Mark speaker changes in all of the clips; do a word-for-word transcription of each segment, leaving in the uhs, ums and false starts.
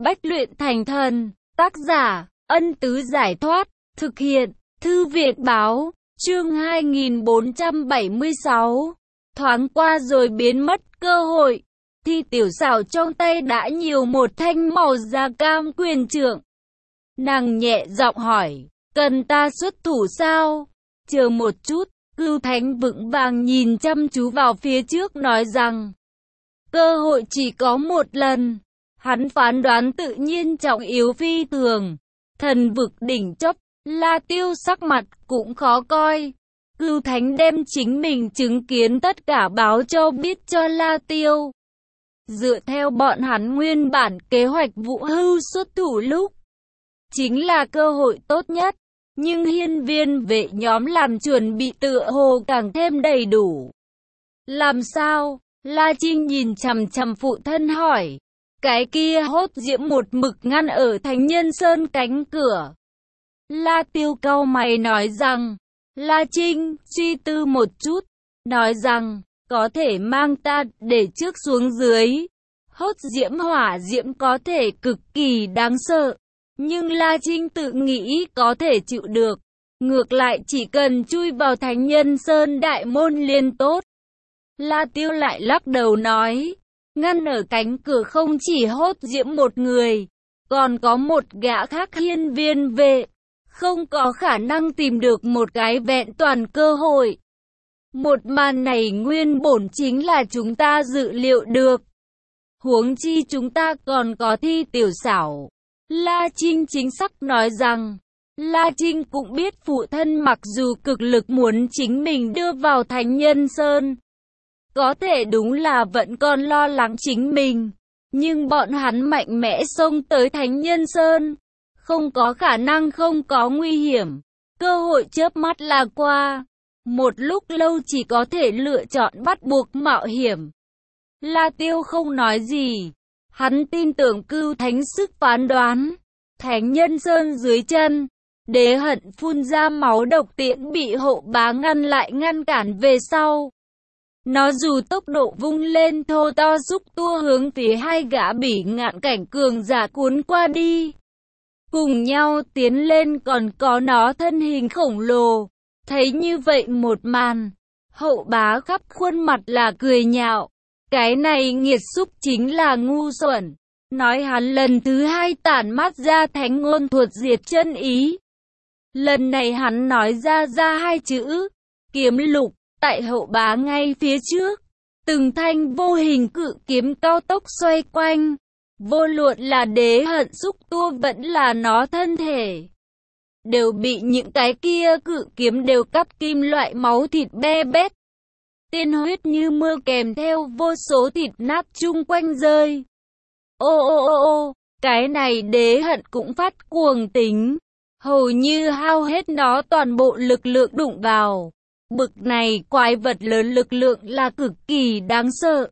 Speaker 1: Bách luyện thành thần. Tác giả, Ân Tứ Giải Thoát. Thực hiện, Thư Việt Báo. Chương hai nghìn bốn trăm bảy mươi sáu. Thoáng qua rồi biến mất cơ hội. Thi Tiểu Xảo trong tay đã nhiều một thanh màu da cam quyền trượng. Nàng nhẹ giọng hỏi, cần ta xuất thủ sao? Chờ một chút. Cưu Thánh vững vàng nhìn chăm chú vào phía trước nói rằng, cơ hội chỉ có một lần. Hắn phán đoán tự nhiên trọng yếu phi thường. Thần vực đỉnh chóp, La Tiêu sắc mặt cũng khó coi. Cưu Thánh đem chính mình chứng kiến tất cả báo cho biết cho La Tiêu. Dựa theo bọn hắn nguyên bản kế hoạch Vũ Hưu xuất thủ lúc, chính là cơ hội tốt nhất. Nhưng hiên viên vệ nhóm làm chuẩn bị tựa hồ càng thêm đầy đủ. Làm sao? La Trinh nhìn chằm chằm phụ thân hỏi. Cái kia Hốt Diễm một mực ngăn ở Thánh Nhân Sơn cánh cửa. La Tiêu cau mày nói rằng, La Trinh suy tư một chút, nói rằng, có thể mang ta để trước xuống dưới. Hốt Diễm hỏa diễm có thể cực kỳ đáng sợ. Nhưng La Trinh tự nghĩ có thể chịu được. Ngược lại chỉ cần chui vào Thánh Nhân Sơn đại môn liền tốt. La Tiêu lại lắc đầu nói, ngăn ở cánh cửa không chỉ Hốt Diễm một người, còn có một gã khác hiên viên vệ. Không có khả năng tìm được một cái vẹn toàn cơ hội. Một màn này nguyên bổn chính là chúng ta dự liệu được. Huống chi chúng ta còn có Thi Tiểu Xảo. La Trinh chính xác nói rằng, La Trinh cũng biết phụ thân mặc dù cực lực muốn chính mình đưa vào Thánh Nhân Sơn. Có thể đúng là vẫn còn lo lắng chính mình. Nhưng bọn hắn mạnh mẽ xông tới Thánh Nhân Sơn. Không có khả năng không có nguy hiểm. Cơ hội chớp mắt là qua. Một lúc lâu chỉ có thể lựa chọn bắt buộc mạo hiểm. La Tiêu không nói gì. Hắn tin tưởng Cưu Thánh sức phán đoán. Thánh Nhân Sơn dưới chân, Đế Hận phun ra máu độc tiễn bị Hộ Bá ngăn lại ngăn cản về sau. Nó dù tốc độ vung lên thô to xúc tua hướng phía hai gã Bỉ Ngạn cảnh cường giả cuốn qua đi. Cùng nhau tiến lên còn có nó thân hình khổng lồ. Thấy như vậy một màn, Hậu Bá khắp khuôn mặt là cười nhạo. Cái này nghiệt xúc chính là ngu xuẩn. Nói hắn lần thứ hai tản mát ra thánh ngôn thuật diệt chân ý. Lần này hắn nói ra ra hai chữ, kiếm lục, tại Hậu Bá ngay phía trước. Từng thanh vô hình cự kiếm cao tốc xoay quanh. Vô luận là Đế Hận xúc tua vẫn là nó thân thể, đều bị những cái kia cự kiếm đều cắt kim loại máu thịt be bét. Tiên huyết như mưa kèm theo vô số thịt nát chung quanh rơi. Ô ô ô ô, cái này Đế Hận cũng phát cuồng tính. Hầu như hao hết nó toàn bộ lực lượng đụng vào. Bực này quái vật lớn lực lượng là cực kỳ đáng sợ.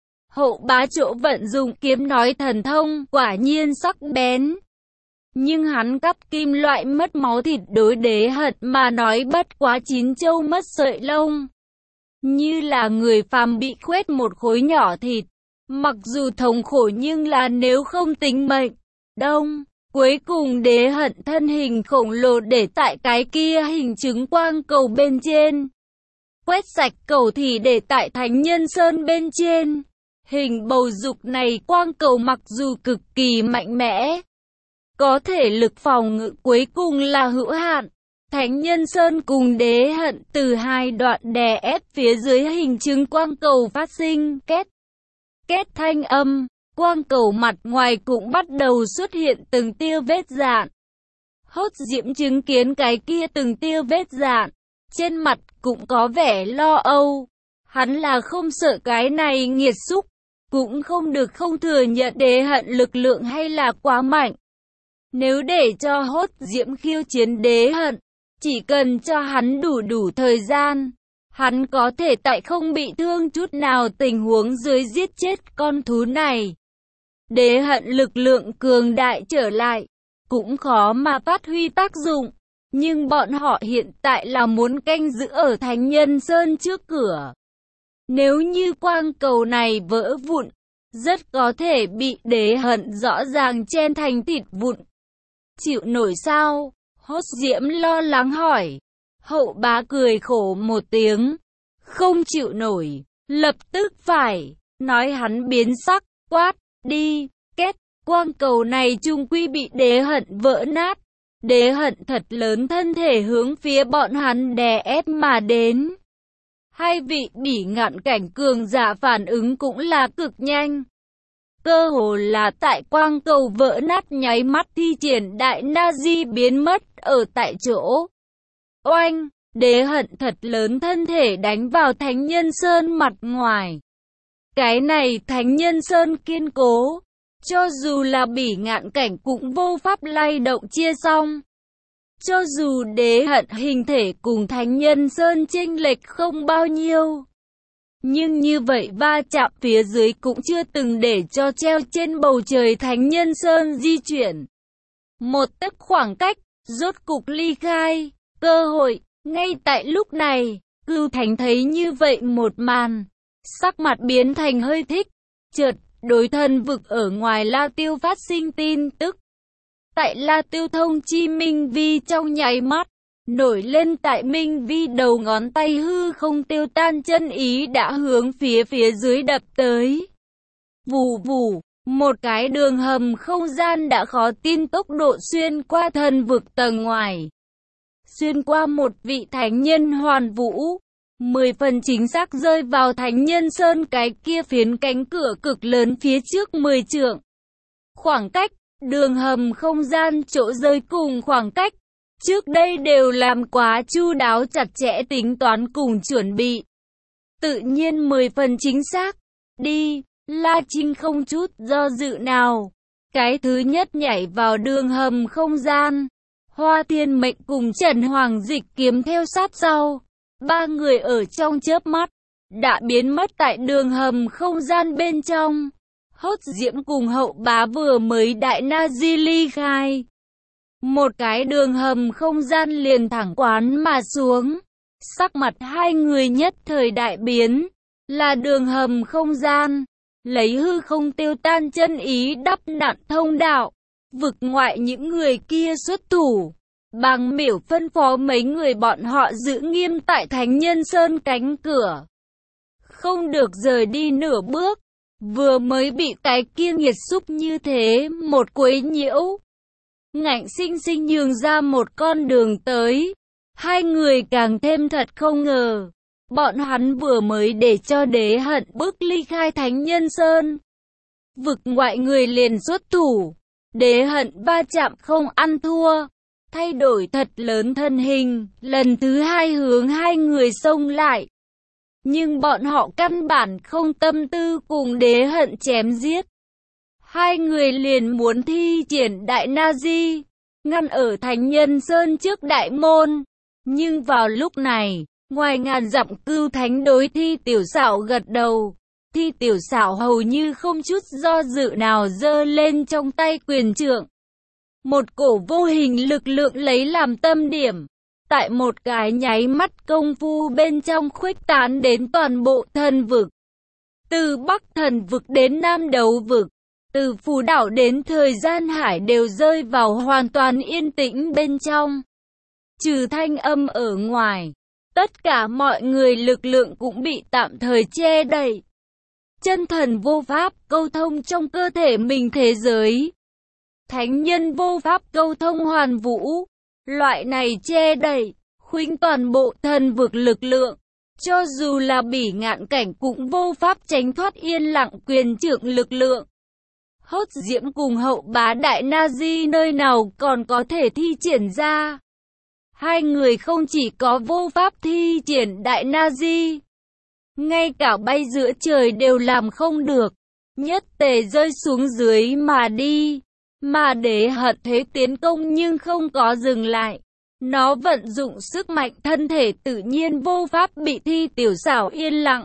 Speaker 1: Hậu Bá chỗ vận dụng kiếm nói thần thông quả nhiên sắc bén. Nhưng hắn cắt kim loại mất máu thịt đối Đế Hận mà nói bất quá chín châu mất sợi lông. Như là người phàm bị khoét một khối nhỏ thịt. Mặc dù thống khổ nhưng là nếu không tính mệnh. Đông, cuối cùng Đế Hận thân hình khổng lồ để tại cái kia hình chứng quang cầu bên trên. Quét sạch cầu thì để tại Thánh Nhân Sơn bên trên. Hình bầu dục này quang cầu mặc dù cực kỳ mạnh mẽ, có thể lực phòng ngự cuối cùng là hữu hạn. Thánh Nhân Sơn cùng Đế Hận từ hai đoạn đè ép phía dưới hình chứng quang cầu phát sinh két, két thanh âm. Quang cầu mặt ngoài cũng bắt đầu xuất hiện từng tia vết rạn. Hốt Diễm chứng kiến cái kia từng tia vết rạn, trên mặt cũng có vẻ lo âu. Hắn là không sợ cái này nghiệt xúc, cũng không được không thừa nhận Đế Hận lực lượng hay là quá mạnh. Nếu để cho Hốt Diễm khiêu chiến Đế Hận, chỉ cần cho hắn đủ đủ thời gian, hắn có thể tại không bị thương chút nào tình huống dưới giết chết con thú này. Đế Hận lực lượng cường đại trở lại, cũng khó mà phát huy tác dụng. Nhưng bọn họ hiện tại là muốn canh giữ ở Thánh Nhân Sơn trước cửa. Nếu như quang cầu này vỡ vụn, rất có thể bị đế hận rõ ràng chen thành thịt vụn. Chịu nổi sao? Hốt Diễm lo lắng hỏi. Hậu bá cười khổ một tiếng. Không chịu nổi, lập tức phải, nói hắn biến sắc, quát, đi, két, quang cầu này chung quy bị đế hận vỡ nát. Đế hận thật lớn thân thể hướng phía bọn hắn đè ép mà đến. Hai vị bỉ ngạn cảnh cường giả phản ứng cũng là cực nhanh. Cơ hồ là tại quang cầu vỡ nát nháy mắt thi triển đại na di biến mất ở tại chỗ. Oanh, đế hận thật lớn thân thể đánh vào Thánh Nhân Sơn mặt ngoài. Cái này Thánh Nhân Sơn kiên cố, cho dù là bỉ ngạn cảnh cũng vô pháp lay động chia xong. Cho dù đế hận hình thể cùng Thánh Nhân Sơn chênh lệch không bao nhiêu, nhưng như vậy va chạm phía dưới cũng chưa từng để cho treo trên bầu trời Thánh Nhân Sơn di chuyển. Một tấc khoảng cách, rốt cục ly khai, cơ hội, ngay tại lúc này, Cửu Thánh thấy như vậy một màn, sắc mặt biến thành hơi thích, chợt, đối thân vực ở ngoài La Tiêu phát sinh tin tức. Tại La Tiêu thông chi Minh Vi trong nháy mắt, nổi lên tại Minh Vi đầu ngón tay hư không tiêu tan chân ý đã hướng phía phía dưới đập tới. Vù vù, một cái đường hầm không gian đã khó tin tốc độ xuyên qua thần vực tầng ngoài. Xuyên qua một vị thánh nhân hoàn vũ, mười phần chính xác rơi vào Thánh Nhân Sơn cái kia phiến cánh cửa cực lớn phía trước mười trượng. Khoảng cách, đường hầm không gian chỗ rơi cùng khoảng cách, trước đây đều làm quá chu đáo chặt chẽ tính toán cùng chuẩn bị. Tự nhiên mười phần chính xác. Đi, La Trinh không chút do dự nào. Cái thứ nhất nhảy vào đường hầm không gian. Hoa Thiên Mệnh cùng Trần Hoàng Dịch kiếm theo sát sau. Ba người ở trong chớp mắt, đã biến mất tại đường hầm không gian bên trong. Hốt Diễm cùng Hậu Bá vừa mới đại na di ly khai. Một cái đường hầm không gian liền thẳng quán mà xuống. Sắc mặt hai người nhất thời đại biến. Là đường hầm không gian. Lấy hư không tiêu tan chân ý đắp nặn thông đạo. Vực ngoại những người kia xuất thủ. Bằng miểu phân phó mấy người bọn họ giữ nghiêm tại Thánh Nhân Sơn cánh cửa. Không được rời đi nửa bước. Vừa mới bị cái kia nghiệt xúc như thế một quấy nhiễu. Ngạnh sinh sinh nhường ra một con đường tới. Hai người càng thêm thật không ngờ. Bọn hắn vừa mới để cho đế hận bước ly khai Thánh Nhân Sơn. Vực ngoại người liền xuất thủ. Đế hận va chạm không ăn thua. Thay đổi thật lớn thân hình. Lần thứ hai hướng hai người xông lại. Nhưng bọn họ căn bản không tâm tư cùng đế hận chém giết. Hai người liền muốn thi triển đại na di, ngăn ở Thánh Nhân Sơn trước đại môn. Nhưng vào lúc này, ngoài ngàn dặm Cửu Thánh đối Thi Tiểu Xảo gật đầu. Thi Tiểu Xảo hầu như không chút do dự nào giơ lên trong tay quyền trượng. Một cổ vô hình lực lượng lấy làm tâm điểm. Tại một cái nháy mắt công phu bên trong khuếch tán đến toàn bộ thần vực. Từ Bắc thần vực đến Nam đấu vực. Từ Phù Đảo đến Thời Gian Hải đều rơi vào hoàn toàn yên tĩnh bên trong. Trừ thanh âm ở ngoài, tất cả mọi người lực lượng cũng bị tạm thời che đậy. Chân thần vô pháp câu thông trong cơ thể mình thế giới. Thánh nhân vô pháp câu thông hoàn vũ. Loại này che đậy, khuynh toàn bộ thần vực lực lượng. Cho dù là bỉ ngạn cảnh cũng vô pháp tránh thoát yên lặng quyền trượng lực lượng. Hốt Diễm cùng Hậu Bá đại na di nơi nào còn có thể thi triển ra. Hai người không chỉ có vô pháp thi triển đại na di, ngay cả bay giữa trời đều làm không được. Nhất tề rơi xuống dưới mà đi. Mà đế hận thế tiến công nhưng không có dừng lại. Nó vận dụng sức mạnh thân thể tự nhiên vô pháp bị Thi Tiểu Xảo yên lặng.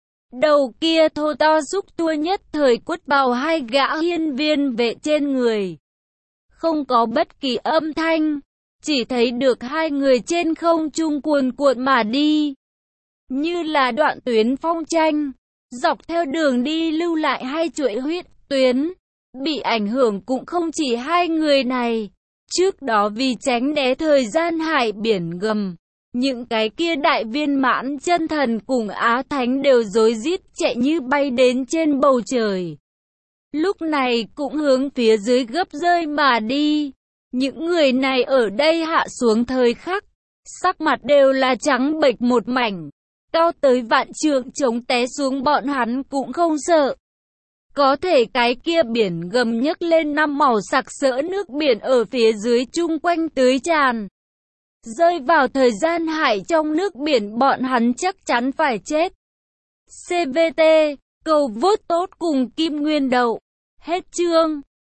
Speaker 1: Đầu kia thô to xúc tua nhất thời quất vào hai gã hiên viên vệ trên người. Không có bất kỳ âm thanh, chỉ thấy được hai người trên không trung cuồn cuộn mà đi. Như là đoạn tuyến phong tranh, Dọc theo đường đi lưu lại hai chuỗi huyết tuyến. Bị ảnh hưởng cũng không chỉ hai người này. Trước đó vì tránh né thời gian hải biển gầm, những cái kia đại viên mãn chân thần cùng Á Thánh đều rối rít chạy như bay đến trên bầu trời. Lúc này cũng hướng phía dưới gấp rơi mà đi. Những người này ở đây hạ xuống thời khắc, sắc mặt đều là trắng bệch một mảnh. Cao tới vạn trượng chống té xuống bọn hắn cũng không sợ. Có thể cái kia biển gầm nhấc lên năm màu sặc sỡ nước biển ở phía dưới chung quanh tưới tràn. Rơi vào thời gian hải trong nước biển bọn hắn chắc chắn phải chết. xê vê tê, cầu vote tốt cùng Kim Nguyên Đậu. Hết chương.